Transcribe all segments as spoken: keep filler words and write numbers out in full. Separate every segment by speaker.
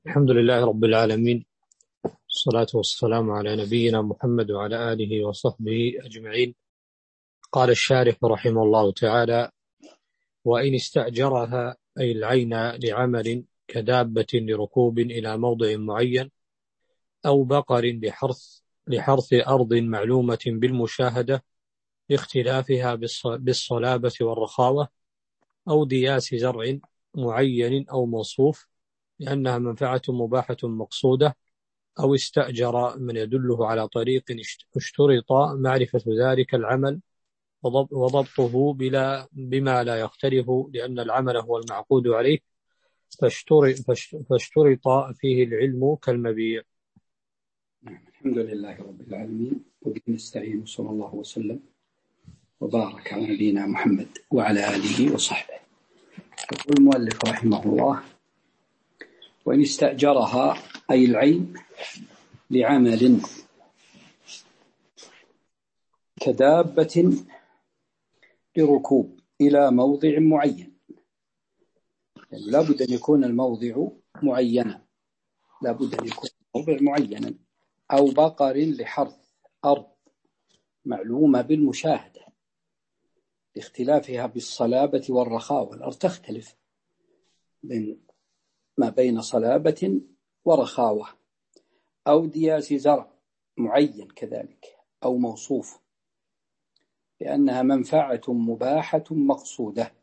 Speaker 1: الحمد لله رب العالمين، الصلاة والسلام على نبينا محمد وعلى آله وصحبه أجمعين. قال الشارح رحمه الله تعالى: وإن استأجرها أي العين لعمل كدابة لركوب إلى موضع معين، أو بقر لحرث لحرث أرض معلومة بالمشاهدة لاختلافها بالصلابة والرخاوة، أو دياس زرع معين أو موصوف لأنها منفعة مباحة مقصودة، أو استأجر من يدله على طريق اشترط معرفة ذلك العمل وضبطه بلا بما لا يختلف لأن العمل هو المعقود عليه، فاشترط فيه العلم كالمبيع.
Speaker 2: الحمد لله رب العالمين، وبه نستعين، صلى الله وسلم وبارك على نبينا محمد وعلى آله وصحبه. يقول المؤلف رحمه الله: وإن استأجرها أي العين لعمل كدابة لركوب إلى موضع معين، يعني لا بد أن يكون الموضع معينا، لا بد أن يكون الموضع معينا، أو بقر لحرث أرض معلومة بالمشاهدة لاختلافها بالصلابة والرخاوة. الأرض تختلف بين ما بين صلابة ورخاوة، أو دياس زرع معين كذلك أو موصوف لأنها منفعة مباحة مقصودة،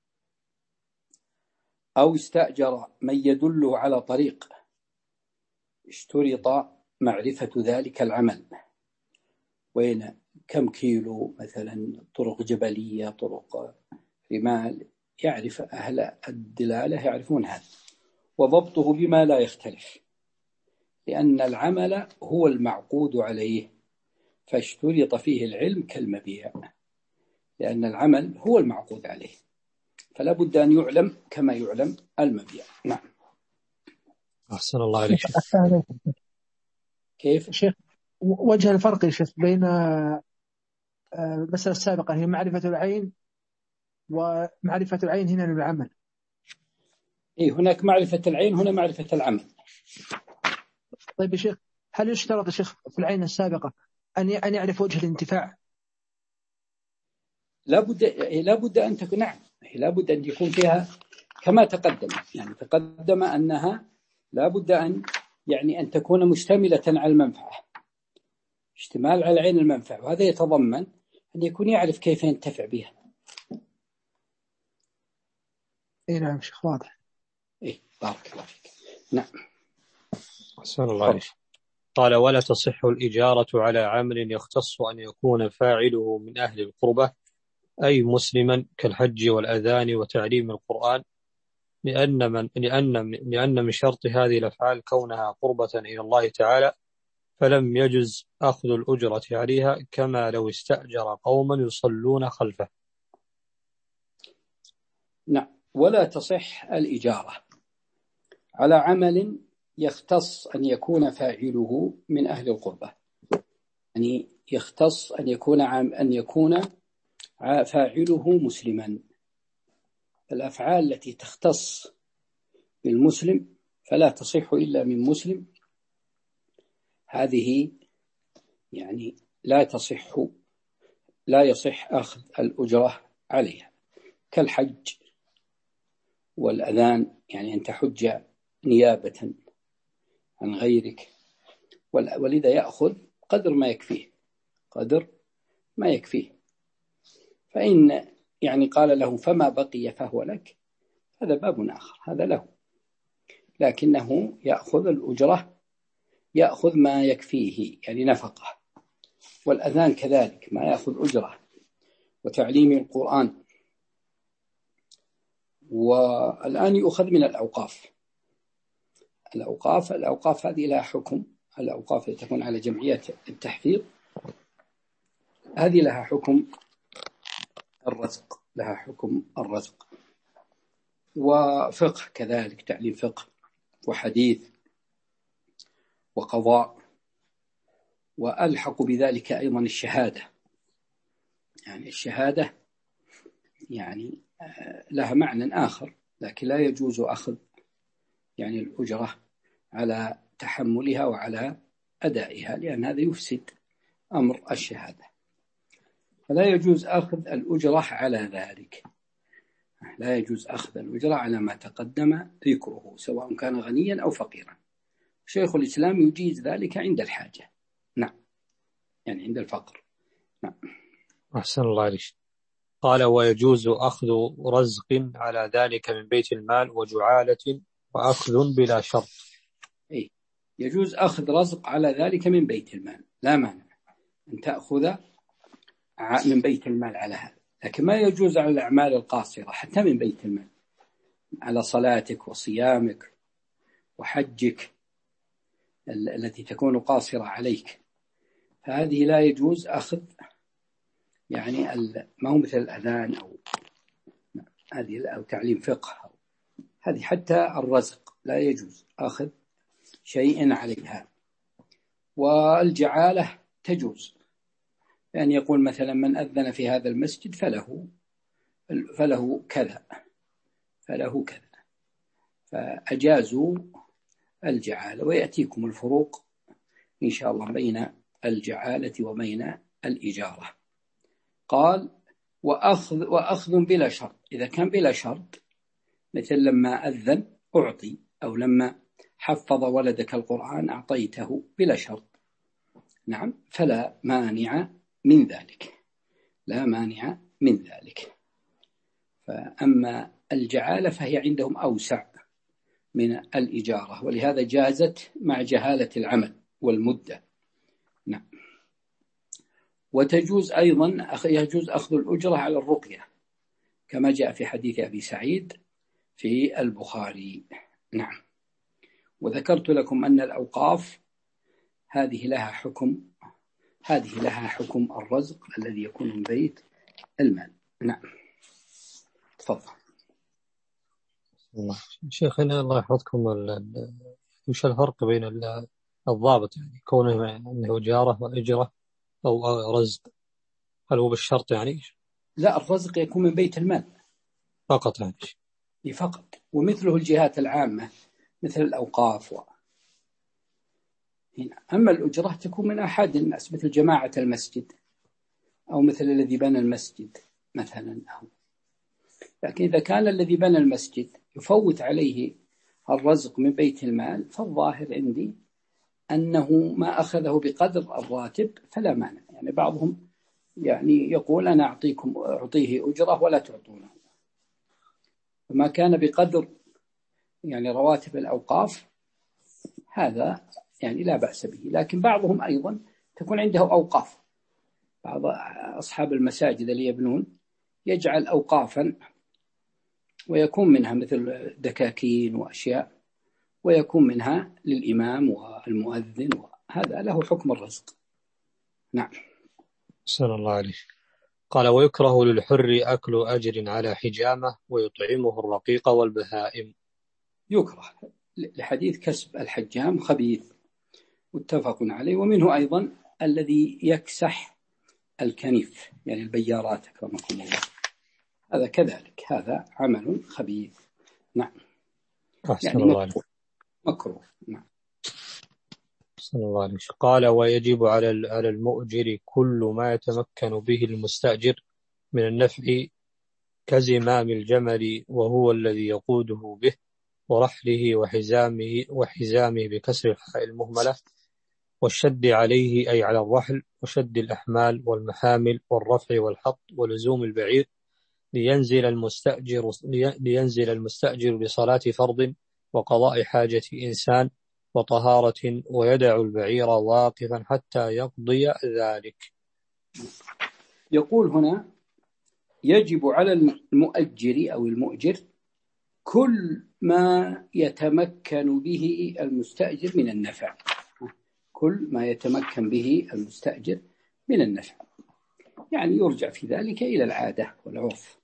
Speaker 2: أو استأجر من يدله على طريق اشترط معرفة ذلك العمل، وين كم كيلو مثلا، طرق جبلية، طرق رمال، يعرف أهل الدلالة يعرفون هذا، وضبطه بما لا يختلف لأن العمل هو المعقود عليه، فاشترط فيه العلم كالمبيع، لأن العمل هو المعقود عليه فلا بد أن يعلم كما يعلم المبيع. نعم.
Speaker 1: أحسن الله عليك.
Speaker 3: كيف شيخ وجه الفرق يا شيخ بين المسألة السابقة هي معرفة العين، ومعرفة العين هنا للعمل؟
Speaker 2: إيه، هناك معرفة العين، هنا معرفة العمل.
Speaker 3: طيب يا شيخ، هل يشترط يا شيخ في العين السابقة أن أن يعرف وجه الانتفاع؟
Speaker 2: لا بد لا بد أن تكون، نعم، لا بد أن يكون فيها كما تقدم، يعني تقدم أنها لا بد أن يعني أن تكون مشتملة على المنفعة، اشتمال على عين المنفعة، وهذا يتضمن أن يكون يعرف كيف ينتفع بها.
Speaker 3: إيه نعم شيخ، واضح.
Speaker 2: إيه، بارك الله فيك. نعم.
Speaker 1: أحسن الله عليك. قال: ولا تصح الإجارة على عمل يختص أن يكون فاعله من أهل القربة أي مسلما كالحج والأذان وتعليم القرآن، لأن من لأن لأن من شرط هذه الأفعال كونها قربة إلى الله تعالى، فلم يجز أخذ الأجرة عليها كما لو استأجر قوما يصلون خلفه.
Speaker 2: نعم. ولا تصح الإجارة على عمل يختص أن يكون فاعله من أهل القربة، يعني يختص أن يكون عام أن يكون فاعله مسلما. الأفعال التي تختص بالمسلم فلا تصح إلا من مسلم، هذه يعني لا تصح لا يصح أخذ الأجرة عليها، كالحج والأذان، يعني أن تحج نيابة عن غيرك، ولذا يأخذ قدر ما يكفيه قدر ما يكفيه فإن يعني قال له فما بقي فهو لك، هذا باب آخر، هذا له، لكنه يأخذ الأجرة، يأخذ ما يكفيه يعني نفقة. والأذان كذلك ما يأخذ أجرة، وتعليم القرآن. والآن يؤخذ من الأوقاف. الأوقاف الأوقاف هذه لها حكم، الأوقاف التي تكون على جمعيات التحفيظ هذه لها حكم الرزق، لها حكم الرزق. وفقه كذلك، تعليم فقه وحديث وقضاء. وألحق بذلك أيضا الشهادة، يعني الشهادة يعني لها معنى آخر، لكن لا يجوز أخذ يعني الأجرة على تحملها وعلى أدائها، لأن هذا يفسد أمر الشهادة. فلا يجوز أخذ الأجرة على ذلك، لا يجوز أخذ الأجرة على ما تقدم ذكره سواء كان غنيا أو فقيرا. شيخ الإسلام يجيز ذلك عند الحاجة، نعم، يعني عند الفقر، نعم.
Speaker 1: أحسن الله عليك. قال ويجوز أخذ رزق على ذلك من بيت المال وجعالة وأخذ بلا شرط.
Speaker 2: إيه، يجوز أخذ رزق على ذلك من بيت المال، لا مانع أن تأخذ من بيت المال على هذا، لكن ما يجوز على الأعمال القاصرة حتى من بيت المال، على صلاتك وصيامك وحجك التي تكون قاصرة عليك، فهذه لا يجوز أخذ، يعني ما هو مثل الأذان أو هذه أو تعليم فقه، هذه حتى الرزق لا يجوز أخذ شيء عليها. والجعالة تجوز، يعني يقول مثلا من أذن في هذا المسجد فله فله كذا فله كذا، فأجازوا الجعالة. ويأتيكم الفروق إن شاء الله بين الجعالة وبين الإجارة. قال وأخذ, وأخذ بلا شرط، إذا كان بلا شرط مثل لما أذن أعطي، أو لما حفظ ولدك القرآن أعطيته بلا شرط، نعم، فلا مانع من ذلك، لا مانع من ذلك. فأما الجعالة فهي عندهم أوسع من الإجارة، ولهذا جازت مع جهالة العمل والمدة، نعم. وتجوز أيضا يجوز أخذ الأجرة على الرقية كما جاء في حديث أبي سعيد في البخاري، نعم. وذكرت لكم أن الأوقاف هذه لها حكم هذه لها حكم الرزق الذي يكون من بيت المال، نعم. تفضل
Speaker 1: شيخنا الله يحفظكم، وش الفرق بين الضابط، يعني كونه أنه جارة وإجرة أو رزق؟ هل هو بالشرط يعني؟
Speaker 2: لا، الرزق يكون من بيت المال
Speaker 1: فقط يعني
Speaker 2: فقط، ومثله الجهات العامة مثل الأوقاف و... هنا. أما الأجرة تكون من أحد الناس مثل جماعة المسجد، أو مثل الذي بنى المسجد مثلا، أو لكن إذا كان الذي بنى المسجد يفوت عليه الرزق من بيت المال، فالظاهر عندي أنه ما أخذه بقدر الراتب فلا مانع. يعني بعضهم يعني يقول أنا أعطيكم أعطيه أجرة ولا تعطونه، فما كان بقدر يعني رواتب الأوقاف هذا يعني لا بأس به. لكن بعضهم أيضا تكون عنده أوقاف، بعض أصحاب المساجد اللي يبنون يجعل أوقافا ويكون منها مثل دكاكين وأشياء، ويكون منها للإمام والمؤذن، وهذا له حكم الرزق، نعم.
Speaker 1: صلى الله عليه. قال ويكره للحر أكل أجر على حجامة ويطعمه الرقيق والبهائم.
Speaker 2: يكره لحديث كسب الحجام خبيث، متفق عليه. ومنه أيضا الذي يكسح الكنيف، يعني البيارات كرمكم الله، هذا كذلك، هذا عمل خبيث، نعم.
Speaker 1: أحسن
Speaker 2: يعني
Speaker 1: الله عليك.
Speaker 2: مكروه، نعم.
Speaker 1: أحسن الله عليك. قال ويجب على على المؤجر كل ما يتمكن به المستأجر من النفع كزمام الجمل وهو الذي يقوده به، ورحله وحزامه وحزامه بكسر الحاء المهملة، والشد عليه أي على الرحل، وشد الأحمال والمحامل والرفع والحط ولزوم البعير، لينزل المستأجر لينزل المستأجر لصلاة فرض وقضاء حاجة إنسان وطهارة، ويدع البعير واقفا حتى يقضي ذلك.
Speaker 2: يقول هنا يجب على المؤجر أو المؤجر كل ما يتمكن به المستأجر من النفع، كل ما يتمكن به المستأجر من النفع، يعني يرجع في ذلك إلى العادة والعرف.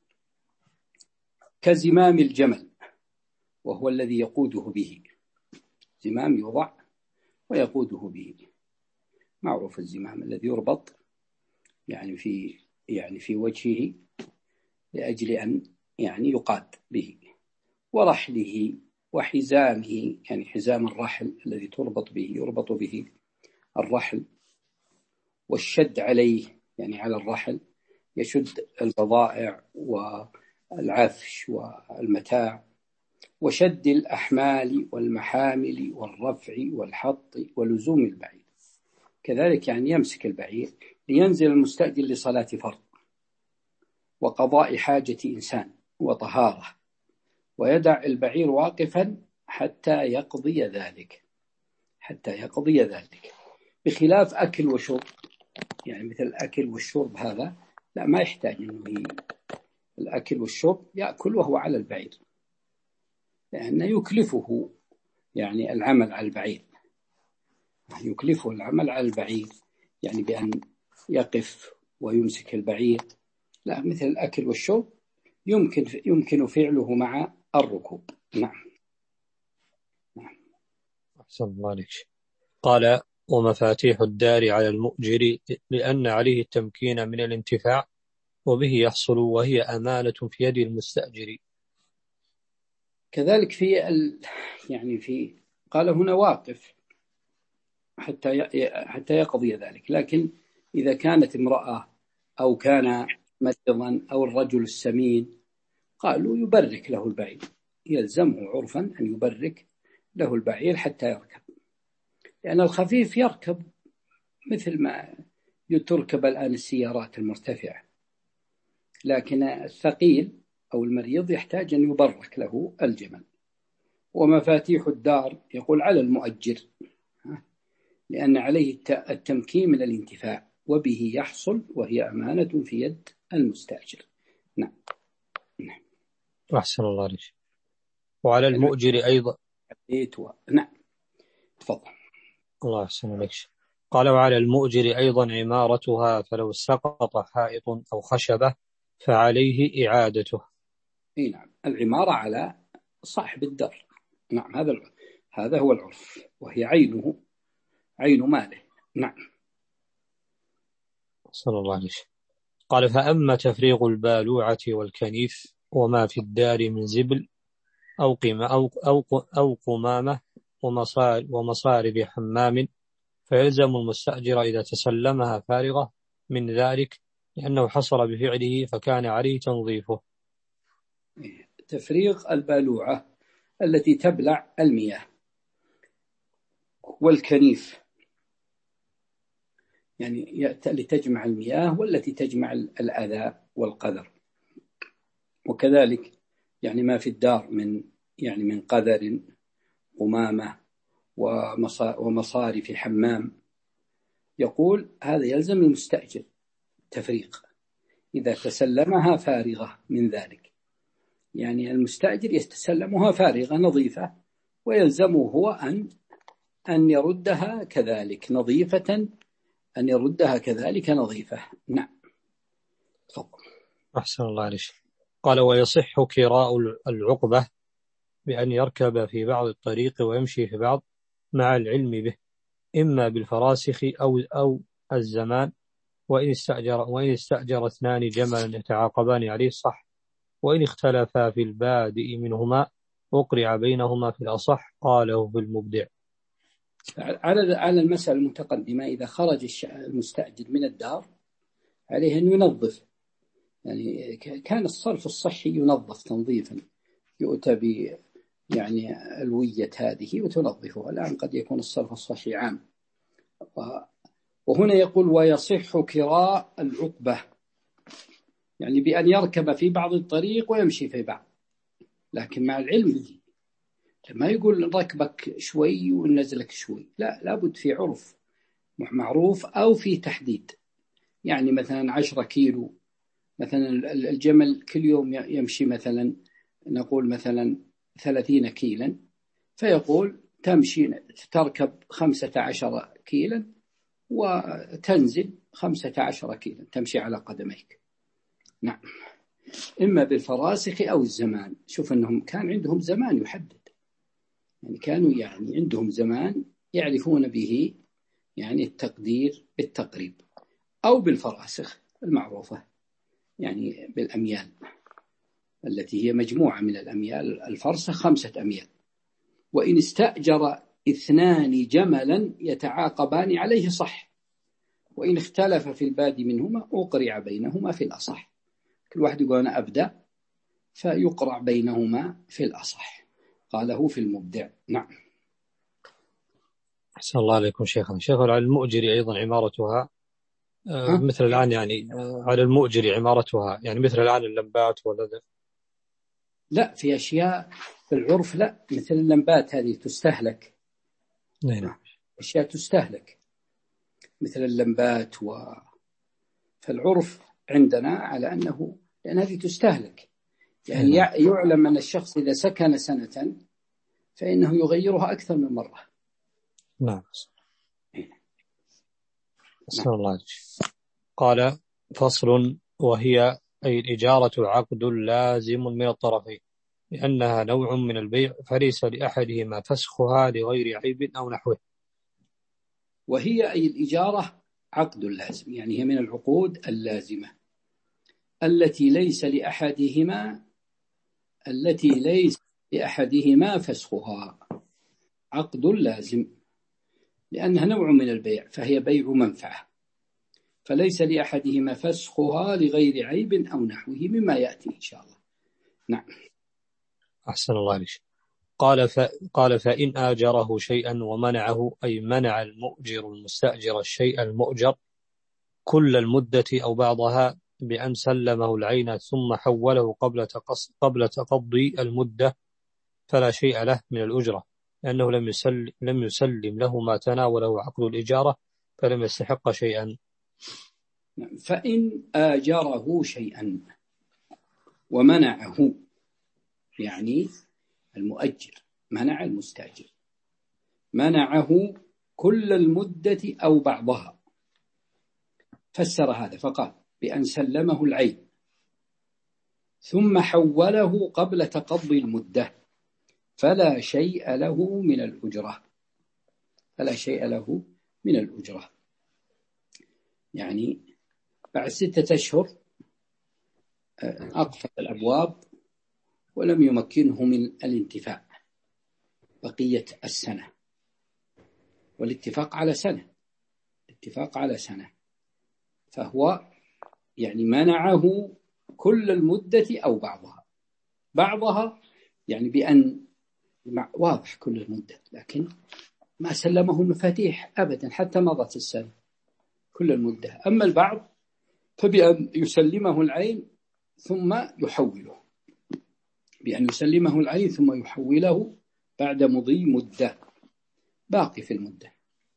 Speaker 2: كزمام الجمل وهو الذي يقوده به، زمام يوضع ويقوده به، معروف الزمام الذي يربط يعني في يعني في وجهه لأجل أن يعني يقاد به، ورحله وحزامه، يعني حزام الرحل الذي تربط به يربط به الرحل، والشد عليه يعني على الرحل يشد البضائع والعفش والمتاع، وشد الأحمال والمحامل والرفع والحط ولزوم البعير. كذلك يعني يمسك البعير لينزل المستأجر لصلاة فرض وقضاء حاجة إنسان وطهارة، ويدع البعير واقفا حتى يقضي ذلك حتى يقضي ذلك بخلاف أكل وشرب، يعني مثل الأكل والشرب هذا لا، ما يحتاج أنه الأكل والشرب يأكل وهو على البعير، لأنه يكلفه يعني العمل على البعير يكلفه العمل على البعير يعني بأن يقف ويمسك البعير. لا، مثل الأكل والشرب يمكن يمكن فعله مع الركوب. نعم.
Speaker 1: نعم. أحسن الله عليك. قال: ومفاتيح الدار على المؤجر لأن عليه التمكين من الانتفاع وبه يحصل، وهي أمانة في يد المستأجر.
Speaker 2: كذلك في ال... يعني في قال هنا واقف حتى ي... حتى يقضي ذلك، لكن إذا كانت امرأة أو كان مريضا أو الرجل السمين قالوا يبرك له البعير، يلزمه عرفا أن يبرك له البعير حتى يركب، لأن الخفيف يركب مثل ما تركب الآن السيارات المرتفعة، لكن الثقيل أو المريض يحتاج أن يبرك له الجمل. ومفاتيح الدار يقول على المؤجر لأن عليه التمكين من الانتفاع وبه يحصل، وهي أمانة في يد المستأجر. نعم.
Speaker 1: نعم. أحسن الله عليك. وعلى المؤجر أيضا.
Speaker 2: نعم تفضل.
Speaker 1: الله أحسن عليك. قال: وعلى المؤجر أيضا عمارتها، فلو سقط حائط أو خشبة فعليه إعادته.
Speaker 2: اي نعم، العمارة على صاحب الدار. نعم، هذا هذا هو العرف، وهي عينه عين ماله. نعم.
Speaker 1: صلى الله عليه. قال: فأما تفريغ البالوعة والكنيف وما في الدار من زبل أو قمة أو أو أو قمامة ومصار ومصارب حمام، فيلزم المستأجر إذا تسلمها فارغة من ذلك، لأنه حصل بفعله فكان عليه تنظيفه.
Speaker 2: تفريغ البالوعة التي تبلع المياه، والكنيف يعني لتجمع المياه والتي تجمع الأذى والقذر، وكذلك يعني ما في الدار من يعني من قذر قمامة ومصارف حمام، يقول هذا يلزم المستأجر تفريق إذا تسلمها فارغة من ذلك، يعني المستأجر يتسلمها فارغة نظيفة، ويلزمه هو أن أن يردها كذلك نظيفة أن يردها كذلك نظيفة. نعم تفضل.
Speaker 1: أحسن الله عليك. قال: ويصح كراء العقبة بأن يركب في بعض الطريق ويمشي في بعض مع العلم به، إما بالفراسخ أو أو الزمان، وإن استأجر وإن استأجر اثنان جملا يتعاقبان عليه صح، وإن اختلفا في البادئ منهما وقرع بينهما في الأصح، قاله في المبدع.
Speaker 2: على على المسألة المتقدمة، إذا خرج المستأجر من الدار عليه أن ينظف، يعني كان الصرف الصحي ينظف تنظيفا، يؤتى ب يعني الوية هذه وتنظفها. الآن قد يكون الصرف الصحي عام. وهنا يقول: ويصح كراء العقبة، يعني بأن يركب في بعض الطريق ويمشي في بعض، لكن مع العلم ما يقول ركبك شوي ونزلك شوي، لا، لابد في عرف معروف أو في تحديد، يعني مثلا عشرة كيلو، مثلا الجمل كل يوم يمشي مثلا نقول مثلا ثلاثين كيلا، فيقول تمشي تركب خمسة عشر كيلا وتنزل خمسة عشر كيلا، تمشي على قدميك. نعم، إما بالفراسخ أو الزمان. شوف أنهم كان عندهم زمان يحدد، يعني كانوا يعني عندهم زمان يعرفون به يعني التقدير بالتقريب، أو بالفراسخ المعروفة يعني بالأميال التي هي مجموعة من الأميال. الفرسخ خمسة أميال وإن استأجر اثنان جملا يتعاقبان عليه صح، وإن اختلف في البادي منهما أقرع بينهما في الأصح. كل واحد يقول أنا أبدأ فيقرع بينهما في الأصح. قاله في المبدع. نعم.
Speaker 1: أحسن الله عليكم شيخنا. شيخ على المؤجر أيضا عمارتها آه مثل الآن يعني آه على المؤجر عمارتها يعني مثل الآن اللمبات ولا ذا؟
Speaker 2: لا، في أشياء في العرف لا، مثل اللمبات هذه تستهلك.
Speaker 1: نعم.
Speaker 2: أشياء تستهلك مثل اللمبات و... فالعرف عندنا على أنه لأن هذه تستهلك، يعني نعم. يعلم أن الشخص إذا سكن سنة فإنه يغيرها أكثر من مرة.
Speaker 1: نعم. نعم. الله. قال فصل: وهي أي الإجارة عقد لازم من الطرفين، لأنها نوع من البيع فليس لأحدهما فسخها لغير عيب أو نحوه.
Speaker 2: وهي أي الإجارة عقد لازم، يعني هي من العقود اللازمة التي ليس لأحدهما التي ليس لأحدهما فسخها. عقد لازم لأنها نوع من البيع فهي بيع منفعة، فليس لأحدهما فسخها لغير عيب أو نحوه مما يأتي إن شاء الله. نعم.
Speaker 1: أحسن الله عليك. قال ف... قال فإن آجره شيئا ومنعه، أي منع المؤجر المستأجر الشيء المؤجر كل المدة أو بعضها بأن سلمه العين ثم حوله قبل تقص... قبل تقضي المدة، فلا شيء له من الأجرة، لأنه لم يسلم لم يسلم له ما تناوله عقد الإجارة فلم يستحق شيئا.
Speaker 2: فإن آجره شيئا ومنعه، يعني المؤجر منع المستأجر، منعه كل المدة أو بعضها، فسر هذا فقال بأن سلمه العين ثم حوله قبل تقضي المدة فلا شيء له من الأجرة. فلا شيء له من الأجرة يعني بعد ستة أشهر أقفل الأبواب ولم يمكنه من الانتفاع بقية السنة، والاتفاق على سنة اتفاق على سنة فهو يعني منعه كل المدة أو بعضها. بعضها يعني بأن واضح كل المدة، لكن ما سلمه المفاتيح أبدا حتى مضت السنة كل المدة. أما البعض فبأن يسلمه العين ثم يحوله، بأن يسلمه العين ثم يحوله بعد مضي مدة، باقي في المدة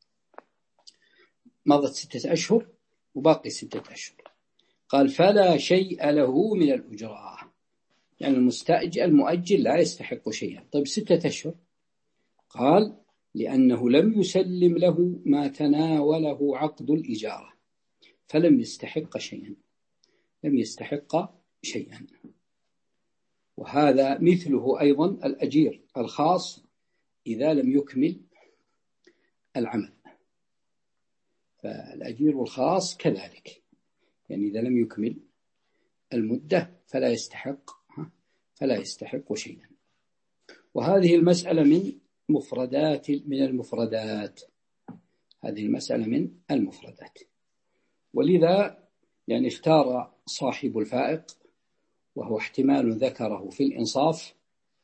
Speaker 2: مضت ستة أشهر وباقي ستة أشهر. قال فلا شيء له من الأجرة، يعني المستأجر المؤجل لا يستحق شيئا. طيب ستة أشهر، قال لأنه لم يسلم له ما تناوله عقد الإجارة فلم يستحق شيئا، لم يستحق شيئا. وهذا مثله أيضا الأجير الخاص إذا لم يكمل العمل، فالأجير الخاص كذلك، يعني إذا لم يكمل المدة فلا يستحق فلا يستحق شيئا. وهذه المسألة من مفردات من المفردات هذه المسألة من المفردات ولذا يعني اختار صاحب الفائق، وهو احتمال ذكره في الإنصاف،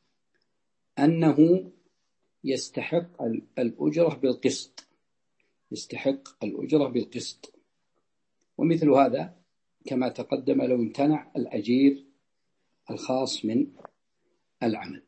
Speaker 2: أنه يستحق الأجرة بالقسط، يستحق الأجرة بالقسط. ومثل هذا كما تقدم لو امتنع الأجير الخاص من العمل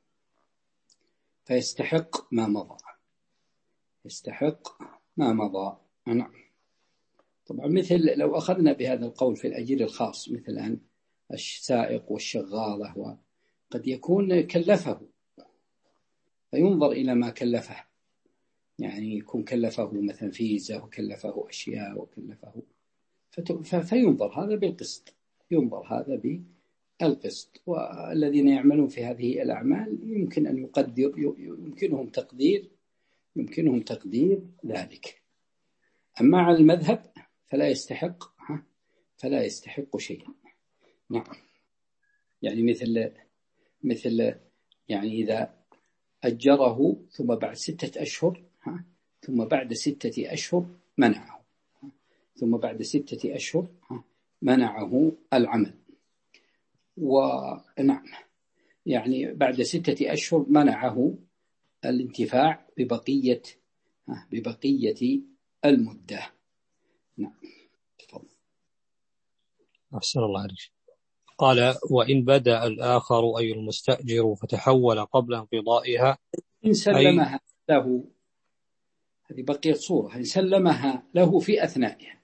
Speaker 2: فيستحق ما مضى، يستحق ما مضى. نعم. طبعا مثل لو أخذنا بهذا القول في الأجير الخاص مثل أن السائق والشغالة وقد يكون كلفه فينظر إلى ما كلفه، يعني يكون كلفه مثلا فيزا وكلفه أشياء وكلفه فينظر هذا بالقسط، ينظر هذا بالقسط. والذين يعملون في هذه الأعمال يمكن أن يقدر يمكنهم تقدير يمكنهم تقدير ذلك. أما على المذهب فلا يستحق فلا يستحق شيئا. نعم. يعني مثل مثل يعني إذا أجره ثم بعد ستة أشهر ثم بعد ستة أشهر منعه ثم بعد ستة أشهر منعه العمل. ونعم يعني بعد ستة أشهر منعه الانتفاع ببقية ببقية المدة. نعم تفضل.
Speaker 1: أحسن الله عليك. قال وإن بدأ الآخر أي المستأجر فتحول قبل انقضائها
Speaker 2: إن سلمها له، هذه بقية صورة، إن سلمها له في أثنائها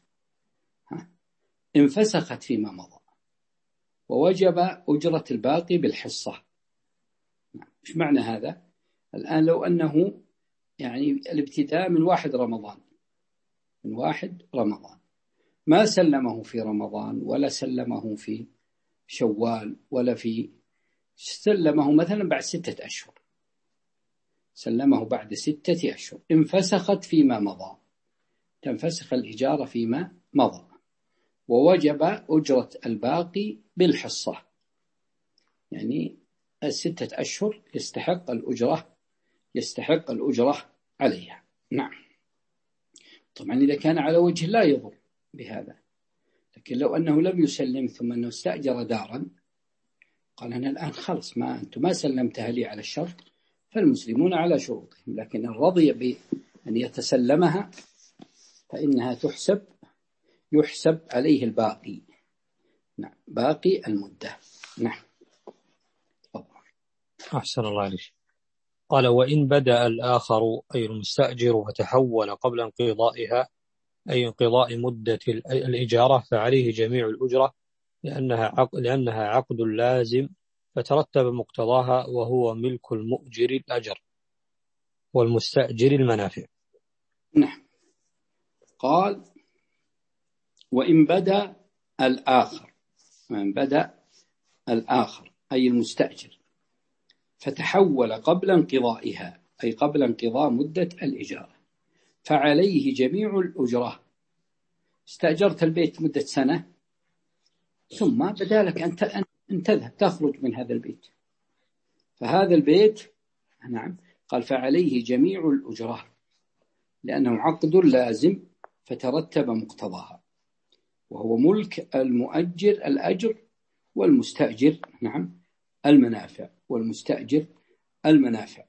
Speaker 2: انفسخت فيما مضى ووجب أجرة الباقي بالحصة. إيش معنى هذا؟ الآن لو أنه يعني الابتداء من واحد رمضان من واحد رمضان ما سلمه في رمضان ولا سلمه في شوال ولا في سلمه مثلا بعد ستة أشهر سلمه بعد ستة أشهر انفسخت فيما مضى، تنفسخ الإجارة فيما مضى ووجب أجرة الباقي بالحصة، يعني الستة أشهر يستحق الأجرة يستحق الأجرة عليها. نعم طبعا إذا كان على وجه لا يضر بهذا، لكن لو أنه لم يسلم ثم أنه استأجر دارا قال أنا الآن خلص ما أنتم ما سلمتها لي على الشرط فالمسلمون على شروطهم، لكن الرضي بأن يتسلمها فإنها تحسب يحسب عليه الباقي. نعم باقي المدة. نعم
Speaker 1: أحسن الله عليك. قال وإن بدأ الآخر أي المستأجر فتحول قبل انقضائها أي انقضاء مدة الإجارة فعليه جميع الأجرة لأنها عقد, لأنها عقد لازم فترتب مقتضاها وهو ملك المؤجر الأجر والمستأجر المنافع.
Speaker 2: نعم قال وإن بدأ الآخر وإن بدأ الآخر أي المستأجر فتحول قبل انقضائها أي قبل انقضاء مدة الإجارة فعليه جميع الأجرة. استأجرت البيت مدة سنة ثم بدا لك أن تذهب تخرج من هذا البيت، فهذا البيت نعم قال فعليه جميع الأجرة لأنه عقد لازم فترتب مقتضاها وهو ملك المؤجر الأجر والمستأجر نعم المنافع والمستأجر المنافع.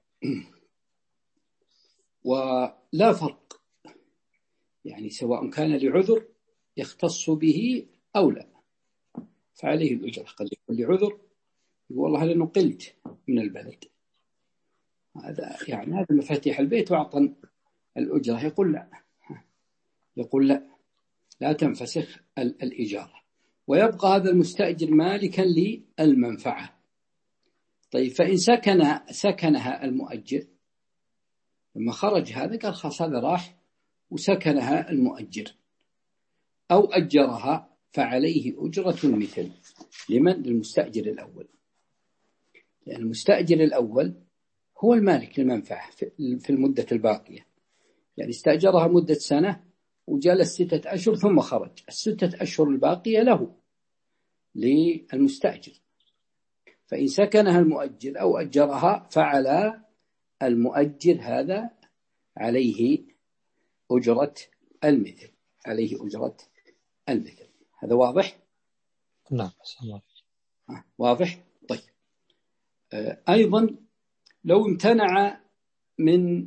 Speaker 2: ولا فرق يعني سواء كان لعذر يختص به أو لا فعليه الأجرة. قد يكون لعذر يقول والله لأنه قلت من البلد هذا يعني هذا مفاتيح البيت وأعطى الأجرة، يقول لا يقول لا لا تنفسخ الإجارة ويبقى هذا المستأجر مالكا للمنفعة. طيب فإن سكن سكنها المؤجر لما خرج هذا قال خلاص هذا راح وسكنها المؤجر أو أجرها فعليه أجرة المثل. لمن؟ للمستأجر الأول، لأن يعني المستأجر الأول هو المالك للمنفعة في المدة الباقية، يعني استأجرها مدة سنة وجلس ستة أشهر ثم خرج، الستة أشهر الباقية له للمستأجر. فإن سكنها المؤجر أو أجرها فعلى المؤجر هذا عليه أجرة المثل عليه أجرة المثل. هذا واضح؟
Speaker 1: نعم
Speaker 2: واضح. طيب آه أيضا لو امتنع من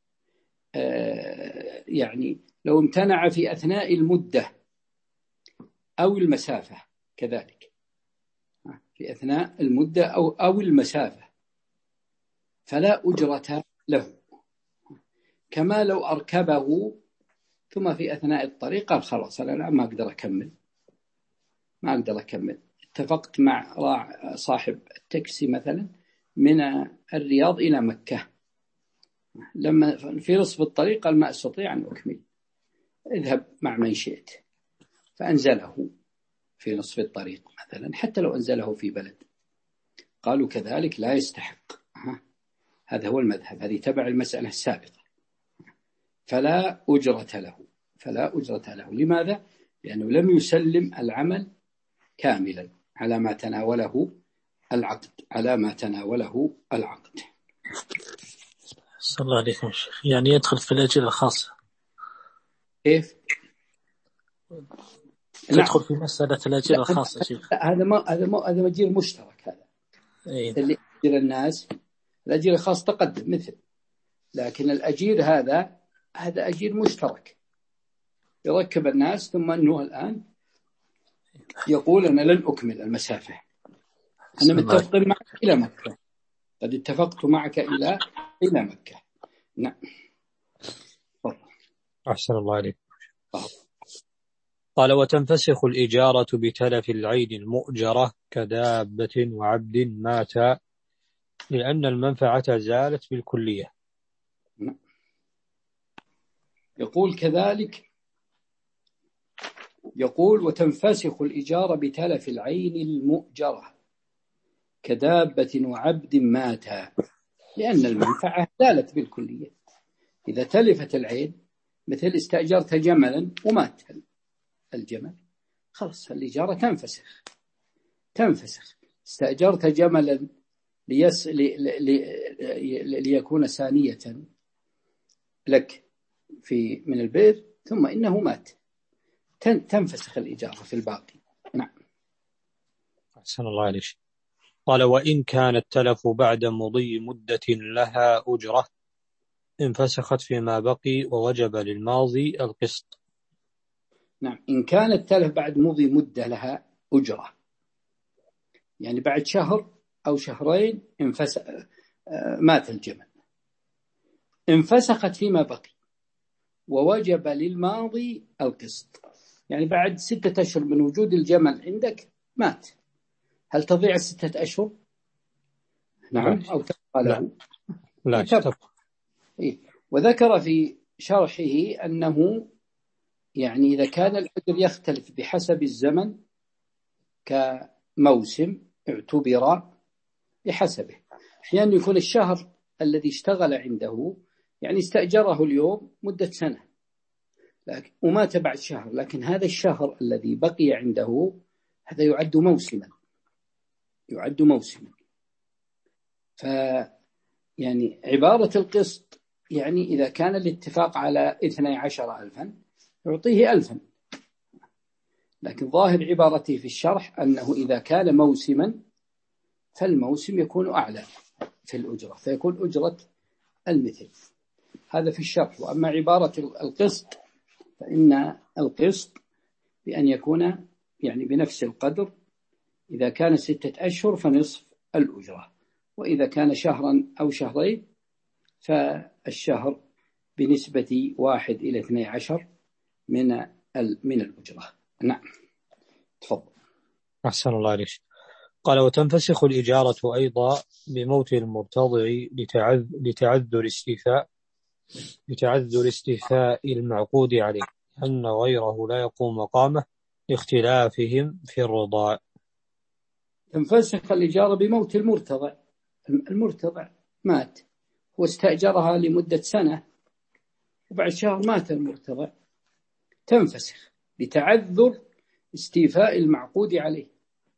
Speaker 2: آه يعني لو امتنع في أثناء المدة أو المسافة كذلك في أثناء المدة أو أو المسافة فلا أجرة له، كما لو أركبه ثم في أثناء الطريق قال خلاص أنا ما أقدر أكمل ما أقدر أكمل اتفقت مع صاحب التاكسي مثلا من الرياض إلى مكة، لما في نصف الطريق قال ما أستطيع أن أكمل اذهب مع من شئت فأنزله في نصف الطريق مثلا حتى لو أنزله في بلد، قالوا كذلك لا يستحق. هذا هو المذهب، هذه تبع المسألة السابقة. فلا أجرة له فلا أجرة له لماذا؟ لأنه لم يسلم العمل كاملا على ما تناوله العقد على ما تناوله العقد.
Speaker 4: صلى الله عليكم شيخ، يعني يدخل في الأجير الخاصة.
Speaker 2: كيف؟
Speaker 4: تدخل
Speaker 2: نعم.
Speaker 4: في مسألة الأجير الخاصة شيخ.
Speaker 2: هذا ما هذا ما هذا أجير مشترك. هذا
Speaker 4: أي.
Speaker 2: اللي يأجر الناس الأجير الخاص تقدم مثل، لكن الأجير هذا هذا أجير مشترك يركب الناس، ثم أنه الآن يقول أنا لن أكمل المسافة، أنا متفق معك إلى مكة، قد اتفقت معك إلى إلى مكة. نعم.
Speaker 1: أحسن الله عليك. قال وتنفسخ الإجارة بتلف العين المؤجرة كدابة وعبد مات لأن المنفعة زالت بالكلية.
Speaker 2: نعم. يقول كذلك، يقول وتنفسخ الإجارة بتلف العين المؤجرة كدابة وعبد مات لأن المنفعة زالت بالكلية. إذا تلفت العين، مثل استأجرت جملا ومات الجمل، خلاص الإجارة تنفسخ تنفسخ. استأجرت جملا ليس... لي... لي... ليكون ثانية لك في من البئر، ثم إنه مات، تن... تنفسخ الإجارة في الباقي. نعم.
Speaker 1: أحسن الله عليك. قال وإن كان التلف بعد مضي مدة لها أجرة انفسخت فيما بقي ووجب للماضي القسط.
Speaker 2: نعم. إن كان التلف بعد مضي مدة لها أجرة، يعني بعد شهر أو شهرين انفسخ مات الجمل، انفسخت فيما بقي ووجب للماضي القسط. يعني بعد ستة أشهر من وجود الجمل عندك مات، هل تضيع الستة أشهر؟ نعم. أو تبقى له؟
Speaker 1: لا, لا تبقى.
Speaker 2: إيه. وذكر في شرحه أنه يعني إذا كان الأجر يختلف بحسب الزمن كموسم اعتبر بحسبه. أحيانا يكون الشهر الذي اشتغل عنده يعني استأجره اليوم مدة سنة لكن ومات بعد شهر، لكن هذا الشهر الذي بقي عنده هذا يعد موسما يعد موسما ف يعني عبارة القسط يعني إذا كان الاتفاق على اثني عشر ألفا يعطيه ألفا، لكن ظاهر عبارته في الشرح أنه إذا كان موسما فالموسم يكون أعلى في الأجرة فيكون أجرة المثل. هذا في الشرح. وأما عبارة القسط فإن القسط بأن يكون يعني بنفس القدر، إذا كان ستة أشهر فنصف الأجرة، وإذا كان شهرا أو شهرين فالشهر بنسبة واحد إلى اثني عشر من من الأجرة. نعم. تفضل.
Speaker 1: أحسن الله عليك. قال وتنفسخ الإجارة أيضا بموت المرتضع لتعذر استيفاء لتعذر استيفاء المعقود عليه أن غيره لا يقوم مقامه لاختلافهم في الرضاع.
Speaker 2: تنفسخ الإجارة بموت المرتضع. المرتضع مات واستأجرها لمدة سنة وبعد شهر مات المرتضع، تنفسخ لتعذر استيفاء المعقود عليه.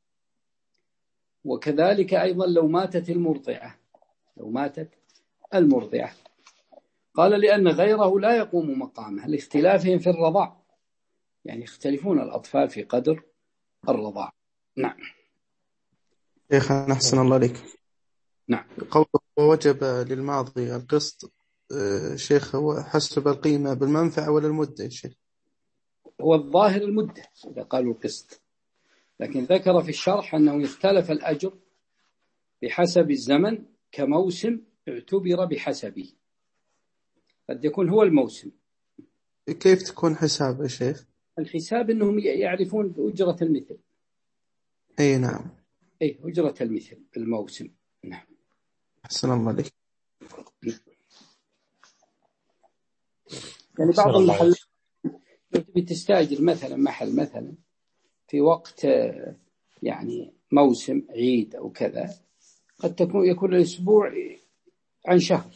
Speaker 2: وكذلك أيضا لو ماتت المرضعة لو ماتت المرضعة قال لأن غيره لا يقوم مقامه لاختلافهم في الرضاع، يعني يختلفون الأطفال في قدر الرضاع. نعم.
Speaker 5: شيخ أحسن الله عليك.
Speaker 2: نعم.
Speaker 5: قوله ووجب للماضي القسط، شيخ هو حسب القيمة بالمنفعة ولا المدة؟ شيخ
Speaker 2: هو الظاهر المدة إذا قالوا القسط، لكن ذكر في الشرح أنه يختلف الأجر بحسب الزمن كموسم اعتبر بحسبه، قد يكون هو الموسم.
Speaker 5: كيف تكون حسابه يا شيخ؟
Speaker 2: الحساب أنهم يعرفون بأجرة المثل.
Speaker 5: أي نعم.
Speaker 2: أي أجرة المثل الموسم. نعم.
Speaker 5: أحسن الله عليك.
Speaker 2: يعني بعض المحل بتستأجر مثلا محل مثلا في وقت يعني موسم عيد أو كذا، قد تكون يكون الأسبوع عن شهر.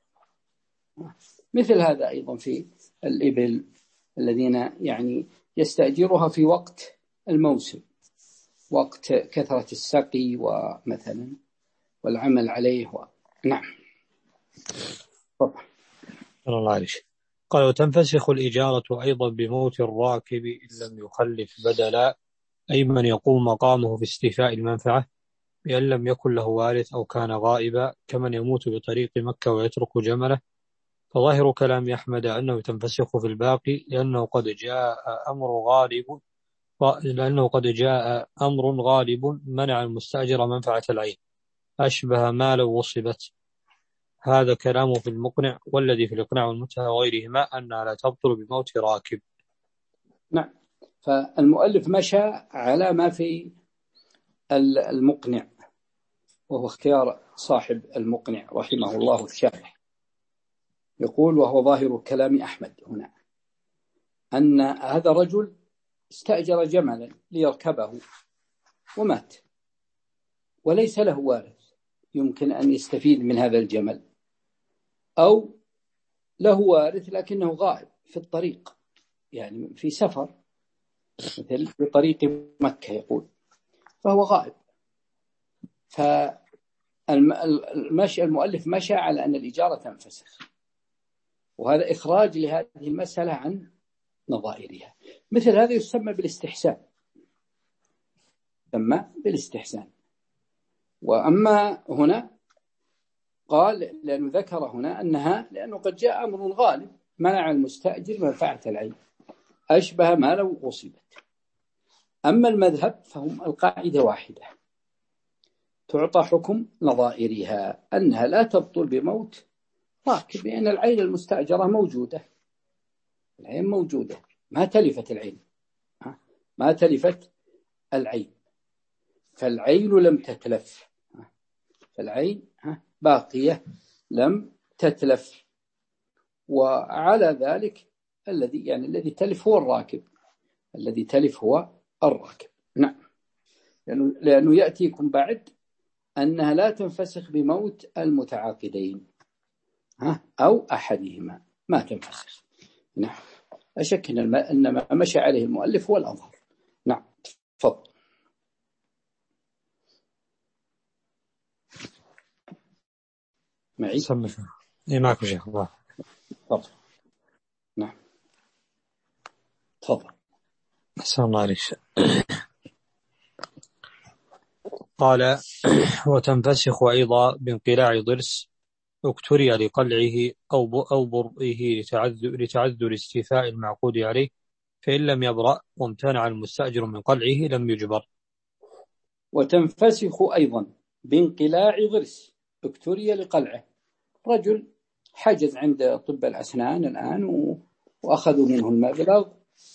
Speaker 2: مثل هذا أيضا في الإبل الذين يعني يستأجرها في وقت الموسم، وقت كثرة السقي ومثلا والعمل عليه و... نعم.
Speaker 1: الله عليك. قال وتنفسخ الإجارة أيضا بموت الراكب إن لم يخلف بدلا، أي من يقوم مقامه في استيفاء المنفعة، بأن لم يكن له وارث أو كان غائبا، كمن يموت بطريق مكة ويترك جمله. فظاهر كلام أحمد أنه تنفسخ في الباقي، لأنه قد جاء أمر غالب لأنه قد جاء أمر غالب منع المستأجر منفعة العين، أشبه ما لو وصبت. هذا كلامه في المقنع، والذي في الإقناع والمنتهى وغيرهما أنها لا تبطل بموت راكب.
Speaker 2: نعم. فالمؤلف مشى على ما في المقنع، وهو اختيار صاحب المقنع رحمه الله الشارح. يقول وهو ظاهر كلام أحمد هنا أن هذا رجل استأجر جملا ليركبه ومات، وليس له وارث يمكن أن يستفيد من هذا الجمل، أو له وارث لكنه غائب في الطريق، يعني في سفر مثل في طريق مكة يقول، فهو غائب. فالمشي المؤلف مشى على أن الإجارة تنفسخ، وهذا إخراج لهذه المسألة عن نظائرها. مثل هذا يسمى بالاستحسان، يسمى بالاستحسان. وأما هنا قال لأنه ذكر هنا أنها لأنه قد جاء أمر غالب منع المستأجر منفعة العين، أشبه ما لو غصبت. أما المذهب فهم القاعدة واحدة تعطى حكم نظائرها، أنها لا تبطل بموت راكب، لأن العين المستأجرة موجودة، العين موجودة، ما تلفت العين، ما تلفت العين، فالعين لم تتلف، فالعين باقية لم تتلف. وعلى ذلك الذي يعني الذي تلف هو الراكب، الذي تلف هو الراكب. نعم. لأنه, لأنه يأتيكم بعد أنها لا تنفسخ بموت المتعاقدين أو أحدهما، ما تنفسخ. نعم. أشك أن ما مشى عليه المؤلف هو الأظهر. نعم. تفضل. معي؟
Speaker 1: سمح. إيه معك شيخ الله.
Speaker 2: تفضل. نعم. تفضل.
Speaker 1: أحسن الله عليك. قال وتنفسخ أيضا بانقلاع ضرس اكتري لقلعه أو أو برئه لتعذر, لتعذر استيفاء المعقود عليه، فإن لم يبرأ وامتنع المستأجر من قلعه لم يجبر.
Speaker 2: وتنفسخ أيضا بانقلاع ضرس اكتري لقلعه. رجل حجز عند طب الأسنان الآن وأخذوا منه المبلغ،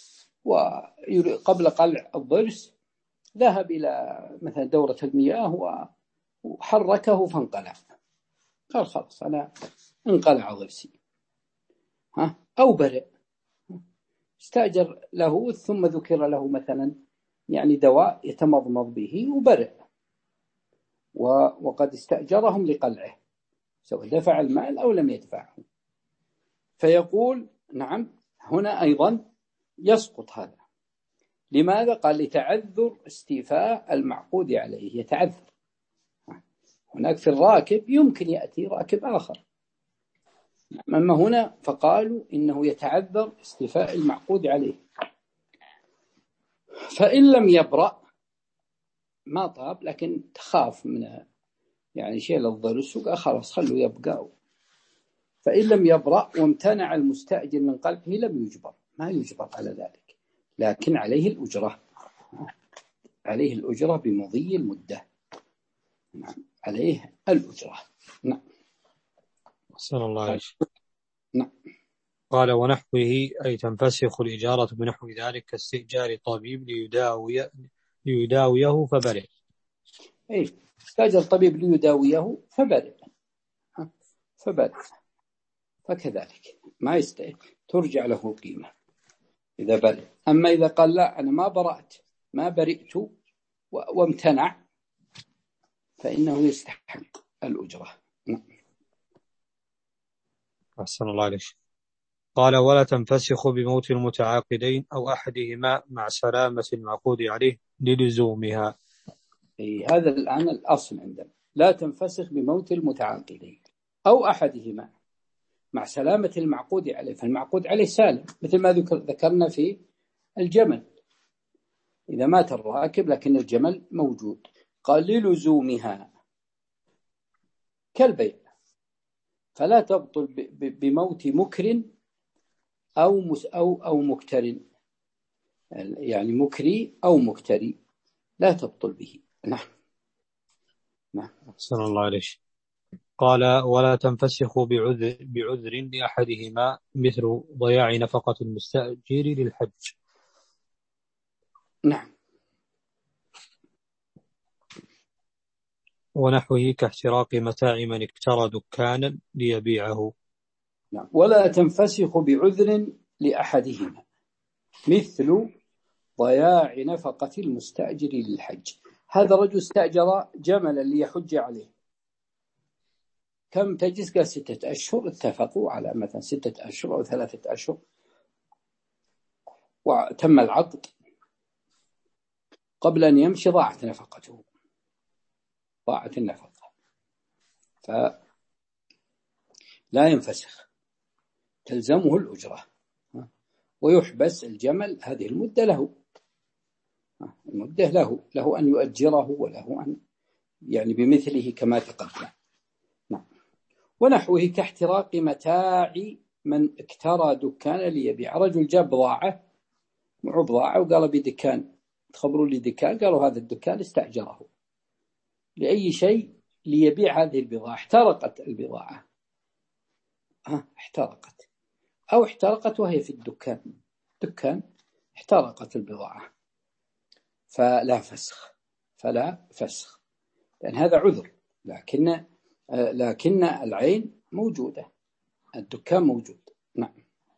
Speaker 2: وقبل قلع الضرس ذهب إلى مثلا دورة المياه وحركه فانقلع، قال خلاص أنا انقلع ضرسي، ها أو برئ، استأجر له ثم ذكر له مثلا يعني دواء يتمضمض به وبرئ، وقد استأجرهم لقلعه سواء دفع المال أو لم يدفعه. فيقول نعم هنا أيضا يسقط هذا. لماذا؟ قال لتعذر استيفاء المعقود عليه، يتعذر. هناك في الراكب يمكن يأتي راكب آخر، أما هنا فقالوا إنه يتعذر استيفاء المعقود عليه. فإن لم يبرأ ما طاب، لكن تخاف من يعني شيء للضرس وقال خلاص خلوا يبقى. فإن لم يبرأ وامتنع المستأجر من قلبه لم يجبر، ما يجبر على ذلك، لكن عليه الأجرة، عليه الأجرة بمضي المدة. نعم عليه الأجرة. نعم.
Speaker 1: صلى الله عليه وسلم.
Speaker 2: نعم.
Speaker 1: قال ونحوه أي تنفسخ الإجارة بنحو ذلك كاستئجار طبيب ليداوي ليداويه فبرئ.
Speaker 2: أي استأجر طبيب ليداويه فبرئ، فبرئ فكذلك ما يستأجر ترجع له القيمة إذا برئ. أما إذا قال لا أنا ما برأت ما برئت وامتنع فإنه يستحق الأجرة.
Speaker 1: أحسن الله عليك. قال ولا تنفسخ بموت المتعاقدين أو أحدهما مع سلامة المعقود عليه للزومها.
Speaker 2: أي هذا الآن الأصل عندنا، لا تنفسخ بموت المتعاقدين أو أحدهما، مع سلامة المعقود عليه، فالمعقود عليه سالم، مثل ما ذكرنا في الجمل، إذا مات الراكب لكن الجمل موجود. قال للزومها كالبيع، فلا تبطل بموت مكر أو أو أو مكتر، يعني مكري أو مكتري لا تبطل به. نعم نعم.
Speaker 1: أحسن الله عليك. قال ولا تنفسخ بعذر, بعذر لأحدهما مثل ضياع نفقة المستأجر للحج.
Speaker 2: نعم.
Speaker 1: ونحوه كاحتراق متاع من اكترى دكانا ليبيعه.
Speaker 2: نعم. ولا تنفسخ بعذر لأحدهما مثل ضياع نفقة المستأجر للحج. هذا رجل استأجر جملا ليحج عليه، كم تجلس؟ قال ستة أشهر، اتفقوا على مثلا ستة أشهر أو ثلاثة أشهر، وتم العقد، قبل أن يمشي ضاعت نفقته، ضاعت النفقة، فلا ينفسخ، تلزمه الأجرة ويحبس الجمل هذه المدة له، المدة له له أن يؤجره وله أن يعني بمثله كما تقدم. نعم. ونحوه كاحتراق متاع من اكترى دكان ليبيع. رجل جاب بضاعة معه بضاعة وقال بدكان، تخبروا لي دكان، قالوا هذا الدكان استأجره لأي شيء ليبيع هذه البضاعة، احترقت البضاعة، ها احترقت أو احترقت وهي في الدكان، دكان احترقت البضاعة، فلا فسخ، فلا فسخ، لأن هذا عذر، لكن لكن العين موجودة، الدكان موجود. نعم.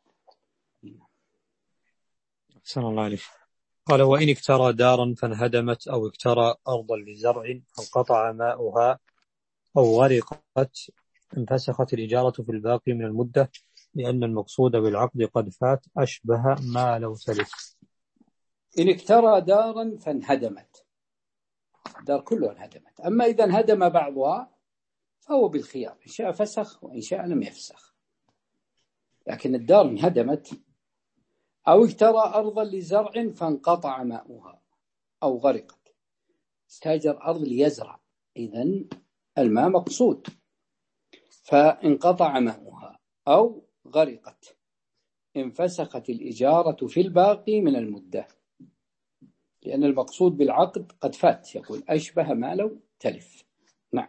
Speaker 1: أحسن الله عليك. قال وإن اكترى دارا فانهدمت أو اكترى أرضا لزرع فانقطع ماؤها أو غرقت انفسخت الإجارة في الباقي من المدة، لأن المقصود بالعقد قد فات، أشبه ما لو تلف.
Speaker 2: إن اكترى دارا فانهدمت، الدار كلها انهدمت، أما إذا انهدم بعضها فهو بالخيار، إن شاء فسخ وإن شاء لم يفسخ، لكن الدار انهدمت. أو اكترى أرضا لزرع فانقطع ماؤها أو غرقت، استاجر أرض ليزرع، إذن الماء مقصود، فانقطع ماؤها أو غرقت انفسخت الإجارة في الباقي من المدة، لأن المقصود بالعقد قد فات، يقول أشبه ما لو تلف. نعم.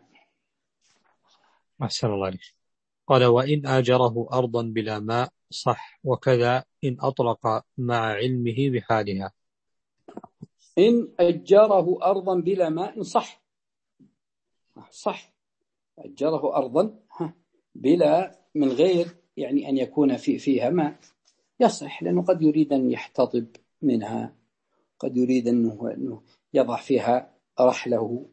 Speaker 1: أحسن الله عليك. قال وإن آجره أرضا بلا ماء صح، وكذا إن أطلق مع علمه بحالها.
Speaker 2: إن أجره أرضا بلا ماء صح، صح، أجره أرضا بلا من غير يعني أن يكون في فيها ماء يصح، لأنه قد يريد أن يحتطب منها، قد يريد أنه يضع فيها رحله،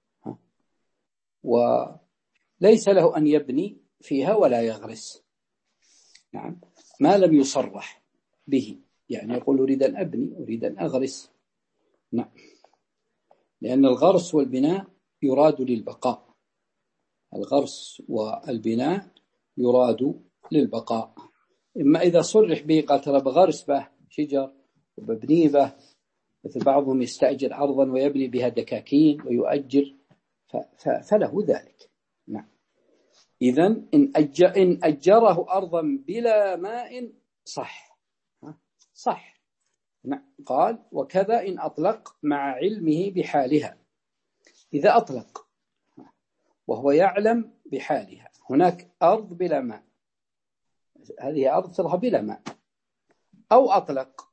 Speaker 2: وليس له أن يبني فيها ولا يغرس. نعم، ما لم يصرح به، يعني يقول أريد أن أبني، أريد أن أغرس. نعم، لأن الغرس والبناء يراد للبقاء، الغرس والبناء يراد للبقاء، إما إذا صرح به قال ترى بغرس به شجر وببني به، مثل بعضهم يستأجر أرضا ويبني بها دكاكين ويؤجر، فله ذلك. نعم. إذن إن, إن أجره أرضا بلا ماء صح، صح. نعم. قال وكذا إن أطلق مع علمه بحالها، إذا أطلق وهو يعلم بحالها، هناك أرض بلا ماء، هذه أرض ترها بلا ماء، أو أطلق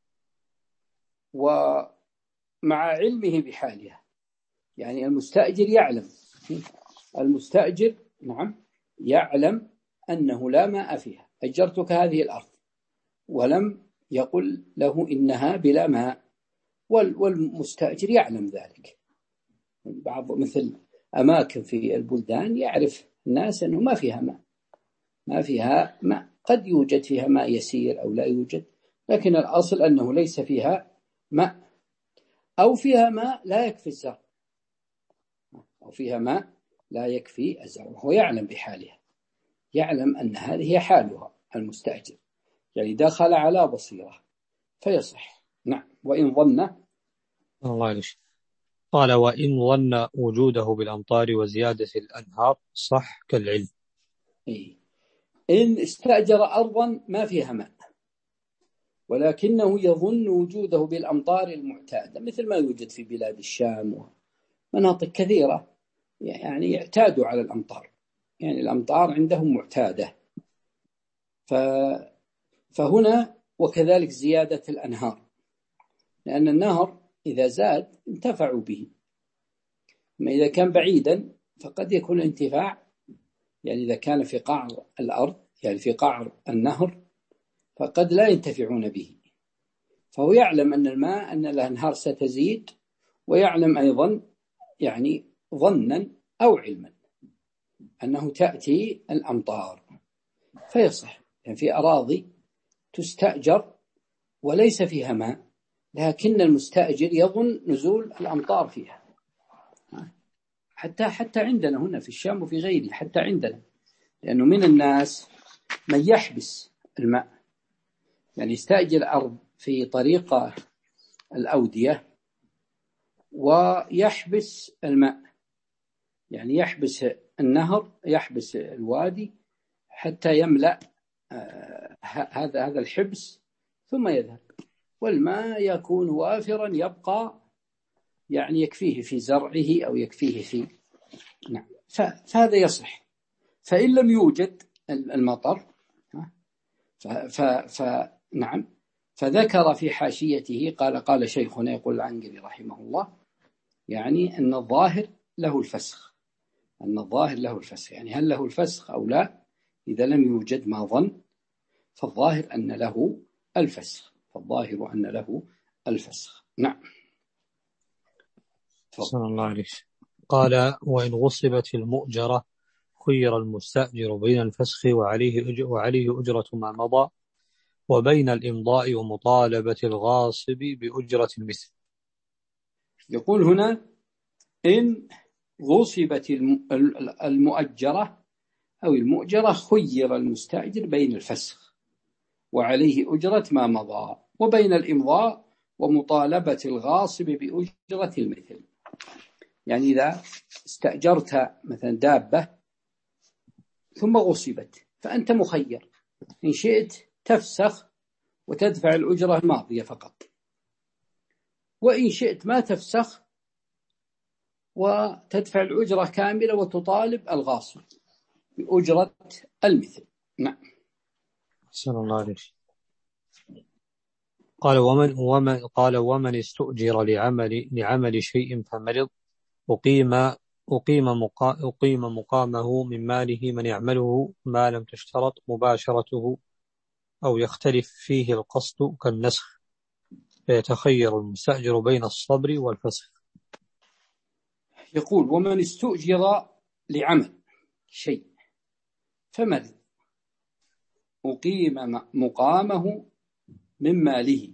Speaker 2: ومع علمه بحالها، يعني المستأجر يعلم، المستأجر نعم يعلم أنه لا ماء فيها، أجرتك هذه الأرض، ولم يقل له إنها بلا ماء، والمستأجر يعلم ذلك. بعض مثل أماكن في البلدان يعرف الناس أنه ما فيها ماء، ما فيها ماء، قد يوجد فيها ماء يسير أو لا يوجد، لكن الأصل أنه ليس فيها ماء، أو فيها ماء لا يكفي الزرع، أو فيها ماء لا يكفي الزرع، وهو يعلم بحالها، يعلم أن هذه هي حالها المستأجر، يعني دخل على بصيرة فيصح. نعم. وإن ظن
Speaker 1: الله يليش. قال وإن ظن وجوده بالأمطار وزيادة الأنهار صح كالعلم.
Speaker 2: إيه. إن استأجر أرضا ما فيها ماء ولكنه يظن وجوده بالأمطار المعتادة، مثل ما يوجد في بلاد الشام ومناطق كثيرة، يعني يعتادوا على الأمطار، يعني الأمطار عندهم معتادة. فهنا وكذلك زيادة الأنهار، لأن النهر إذا زاد انتفعوا به، أما إذا كان بعيدا فقد يكون انتفاع، يعني إذا كان في قعر الأرض، يعني في قعر النهر، فقد لا ينتفعون به. فهو يعلم أن الماء أن الأنهار ستزيد، ويعلم أيضا يعني ظنا أو علما أنه تأتي الأمطار فيصح. يعني في أراضي تستأجر وليس فيها ماء، لكن المستأجر يظن نزول الأمطار فيها، حتى حتى عندنا هنا في الشام وفي غيره، حتى عندنا، لأنه من الناس من يحبس الماء، يعني يستأجر أرض في طريق الأودية ويحبس الماء، يعني يحبس النهر، يحبس الوادي حتى يملأ آه هذا هذا الحبس ثم يذهب، والماء يكون وافرا يبقى، يعني يكفيه في زرعه أو يكفيه في نعم. فهذا يصح. فإن لم يوجد المطر فنعم، فذكر في حاشيته قال قال شيخنا يقول العنقري رحمه الله، يعني أن الظاهر له الفسخ، أن الظاهر له الفسخ، يعني هل له الفسخ أو لا؟ إذا لم يوجد ما ظن فالظاهر أن له الفسخ، فالظاهر أن له الفسخ. نعم.
Speaker 1: صلى الله عليه. قال وإن غصبت المؤجرة خير المستأجر بين الفسخ وعليه وعليه أجرة ما مضى، وبين الإمضاء ومطالبة الغاصب بأجرة المثل.
Speaker 2: يقول هنا إن غصبت المؤجرة أو المؤجرة خير المستأجر بين الفسخ وعليه أجرة ما مضى، وبين الإمضاء ومطالبة الغاصب بأجرة المثل. يعني إذا استأجرت مثلا دابة ثم غصبت فأنت مخير، إن شئت تفسخ وتدفع الأجرة الماضية فقط، وإن شئت ما تفسخ وتدفع الأجرة كاملة وتطالب الغاصب بأجرة المثل. نعم.
Speaker 1: صلى الله عليه. قال ومن ومن قال ومن استؤجر لعمل لعمل شيء فمرض أقيم أقيم أقيم مقامه من ماله من يعمله ما لم تشترط مباشرته أو يختلف فيه القصد كالنسخ، فيتخير المستأجر بين الصبر والفسخ.
Speaker 2: يقول ومن استؤجر لعمل شيء فمرض أقيم مقامه من ماله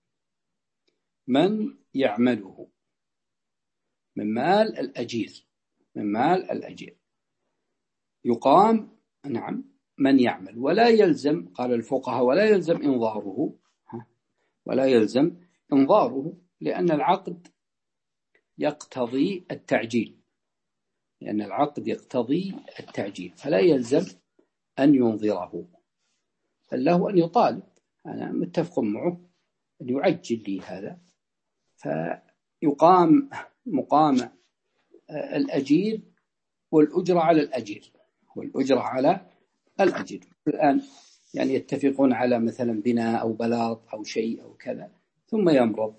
Speaker 2: من يعمله، من مال الأجير، من مال الأجير يقام نعم من يعمل، ولا يلزم، قال الفقهاء ولا يلزم إنظاره، ولا يلزم إنظاره لأن العقد يقتضي التعجيل، لأن العقد يقتضي التعجيل فلا يلزم أن ينظره، بل له أن يطالب، أنا متفق معه أن يعجل لي هذا، فيقام مقام الأجير والأجرة على الأجير، والأجرة على الأجير. الآن يعني يتفقون على مثلا بناء أو بلاط أو شيء أو كذا ثم يمرض،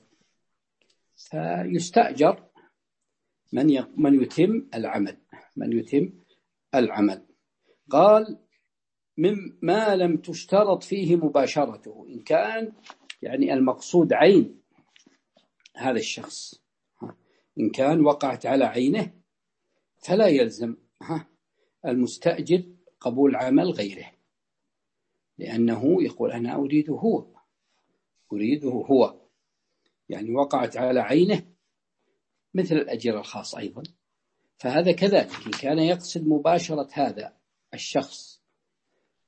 Speaker 2: فيستأجر من من يتم العمل، من يتم العمل. قال مما لم تشترط فيه مباشرته، إن كان يعني المقصود عين هذا الشخص، إن كان وقعت على عينه فلا يلزم المستأجر قبول عمل غيره، لأنه يقول أنا أريده هو، أريده هو، يعني وقعت على عينه مثل الأجير الخاص أيضا، فهذا كذلك إن كان يقصد مباشرة هذا الشخص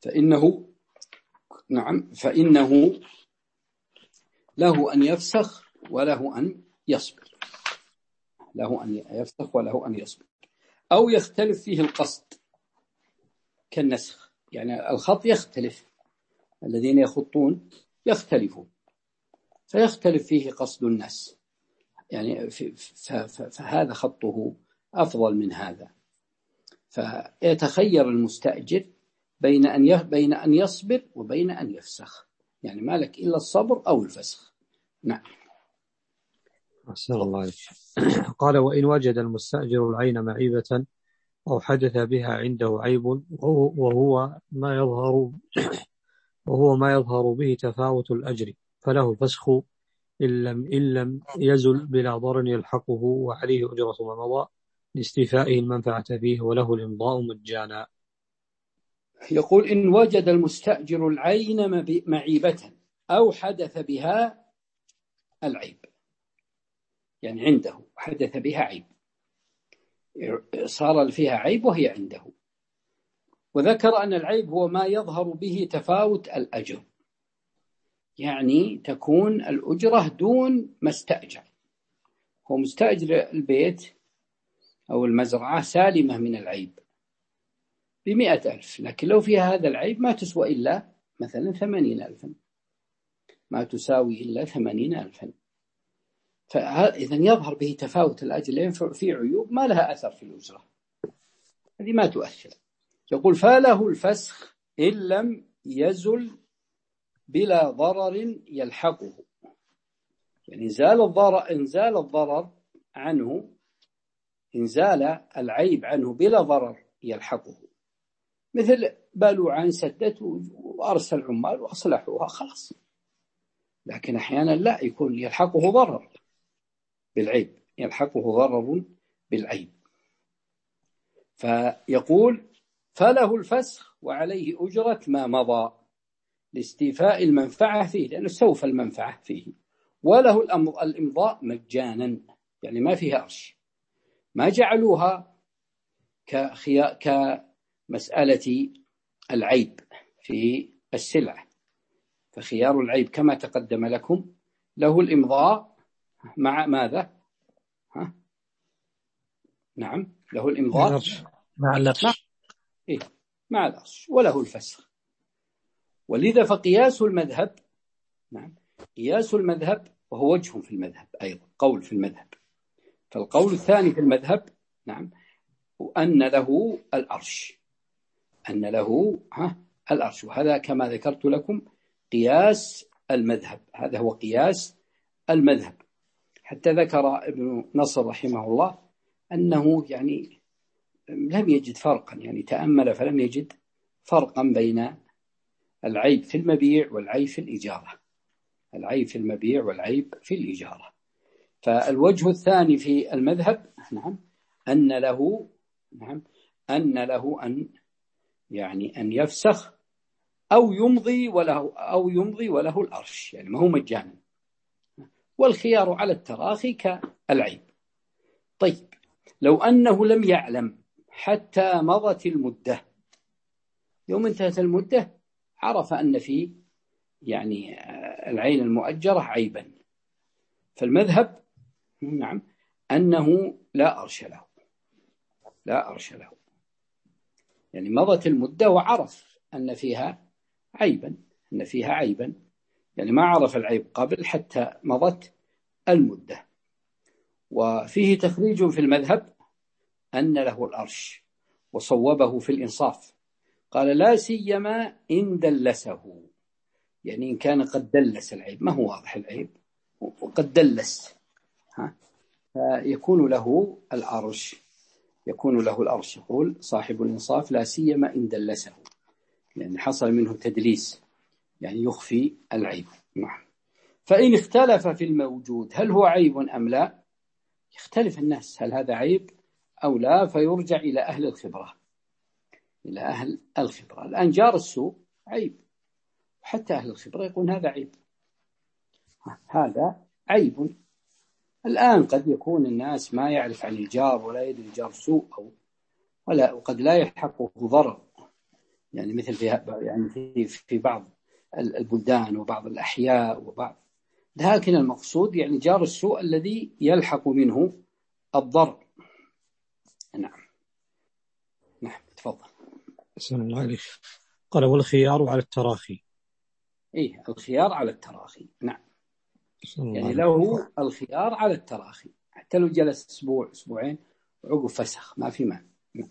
Speaker 2: فإنه نعم فإنه له أن يفسخ وله أن يصبر، له أن يفسخ وله أن يصبر، أو يختلف فيه القصد كالنسخ. يعني الخط يختلف، الذين يخطون يختلفون، فيختلف فيه قصد الناس، يعني فهذا خطه أفضل من هذا، فيتخير المستأجر بين أن بين أن يصبر وبين أن يفسخ، يعني ما لك إلا الصبر أو الفسخ. نعم.
Speaker 1: أحسن الله عليك. قال: وإن وجد المستأجر العين معيبة أو حدث بها عنده عيب وهو ما يظهر وهو ما يظهر به تفاوت الأجر، فله الفسخ إن لم, إن لم يزل بلا ضرر يلحقه، وعليه أجرة ما مضى لاستيفائه المنفعة فيه، وله الإمضاء مجانا.
Speaker 2: يقول: إن وجد المستأجر العين معيبة أو حدث بها العيب، يعني عنده حدث بها عيب، صار فيها عيب وهي عنده، وذكر أن العيب هو ما يظهر به تفاوت الأجر، يعني تكون الأجرة دون ما استأجر. هو مستأجر البيت أو المزرعة سالمة من العيب بمئة ألف، لكن لو فيها هذا العيب ما تسوى إلا مثلا ثمانين ألفا، ما تساوي إلا ثمانين ألفا، فإذا يظهر به تفاوت الأجر لأن في عيوب ما لها أثر في الأجرة، هذه ما تؤثر. يقول: فله الفسخ إن لم يزل بلا ضرر يلحقه، يعني زال الضرر، إنزال الضرر عنه، إنزال العيب عنه بلا ضرر يلحقه، مثل بلوعان سدت وأرسل عمال وأصلحوها خلاص، لكن أحيانا لا، يكون يلحقه ضرر بالعيب، يلحقه ضرر بالعيب. فيقول: فله الفسخ وعليه أجرة ما مضى لاستيفاء المنفعة فيه، لأنه سوف المنفعة فيه، وله الإمضاء مجانا، يعني ما فيها أرش، ما جعلوها كمسألة العيب في السلعة، فخيار العيب كما تقدم لكم له الإمضاء مع ماذا؟ ها؟ نعم، له الإمضاء
Speaker 4: مع الأرش،
Speaker 2: إيه؟ مع الأرش، وله الفسخ. ولذا فقياس المذهب، نعم، قياس المذهب وهو وجه في المذهب أيضا، قول في المذهب، فالقول الثاني في المذهب نعم أن له الأرش، أن له ها الأرش، وهذا كما ذكرت لكم قياس المذهب، هذا هو قياس المذهب. حتى ذكر ابن نصر رحمه الله أنه يعني لم يجد فرقا، يعني تأمل فلم يجد فرقا بين العيب في المبيع والعيب في الإجارة، العيب في المبيع والعيب في الإجارة. فالوجه الثاني في المذهب نعم أن له نعم أن له أن يعني أن يفسخ أو يمضي وله أو يمضي وله الأرش، يعني ما هو مجانا، والخيار على التراخي كالعيب. طيب، لو أنه لم يعلم حتى مضت المدة، يوم انتهت المدة عرف أن في يعني العين المؤجرة عيبا، فالمذهب نعم أنه لا أرش له، لا أرش له، يعني مضت المدة وعرف أن فيها عيبا، أن فيها عيبا، يعني ما عرف العيب قبل حتى مضت المدة. وفيه تخريج في المذهب أن له الأرش، وصوبه في الإنصاف، قال: لا سيما إن دلسه، يعني إن كان قد دلس العيب، ما هو واضح العيب وقد دلس، ها، فيكون له الأرش، يكون له الأرش. يقول صاحب الإنصاف: لا سيما إن دلسه، يعني حصل منه تدليس، يعني يخفي العيب. نعم. فإن اختلف في الموجود هل هو عيب أم لا، يختلف الناس هل هذا عيب أو لا، فيرجع إلى أهل الخبرة، إلى أهل الخبرة. الآن جار السوق عيب، وحتى أهل الخبرة يقول هذا عيب، هذا عيب. الآن قد يكون الناس ما يعرف عن الجار ولا يدري جار سوء، أو ولا وقد لا يلحقه ضرر، يعني مثل في يعني في في بعض البلدان وبعض الأحياء وبعض، لكن المقصود يعني جار السوء الذي يلحق منه الضرر. نعم نعم تفضل.
Speaker 1: أحسن الله عليك. قال والخيار على التراخي.
Speaker 2: إيه الخيار على التراخي. نعم يعني
Speaker 1: عليك.
Speaker 2: له الخيار على التراخي حتى لو جلس أسبوع أسبوعين وعقب فسخ ما في مانع. نعم.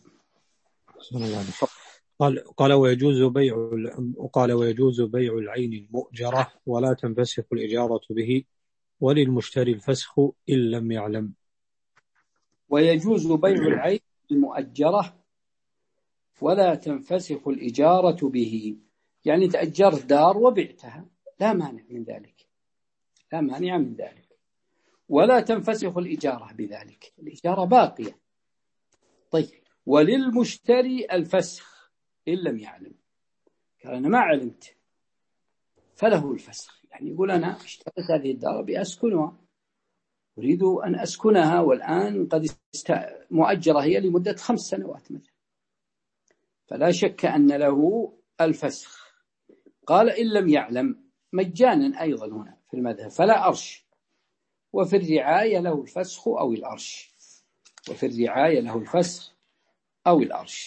Speaker 1: قال قال ويجوز بيع وقال ويجوز بيع العين المؤجرة ولا تنفسخ الإجارة به، وللمشتري الفسخ إن لم يعلم.
Speaker 2: ويجوز بيع العين المؤجرة ولا تنفسخ الإجارة به، يعني تأجرت دار وبعتها لا مانع من ذلك، لا مانع من ذلك، ولا تنفسخ الإجارة بذلك، الإجارة باقية. طيب وللمشتري الفسخ إن لم يعلم، قال أنا ما علمت فله الفسخ، يعني يقول أنا اشتريت هذه الدار بأسكنها، أريد أن أسكنها والآن قد است... مؤجرة هي لمدة خمس سنوات مثلا، فلا شك أن له الفسخ. قال إن لم يعلم مجانا أيضا هنا في المذهب فلا أرش، وفي الرعاية له الفسخ أو الأرش، وفي الرعاية له الفسخ أو الأرش.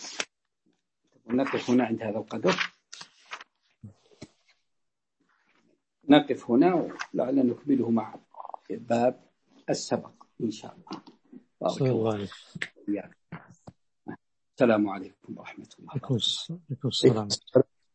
Speaker 2: نقف هنا عند هذا القدر، نقف هنا ولعل نكمله مع باب السبق إن شاء الله. بارك الله فيك. السلام عليكم ورحمة الله وبركاته.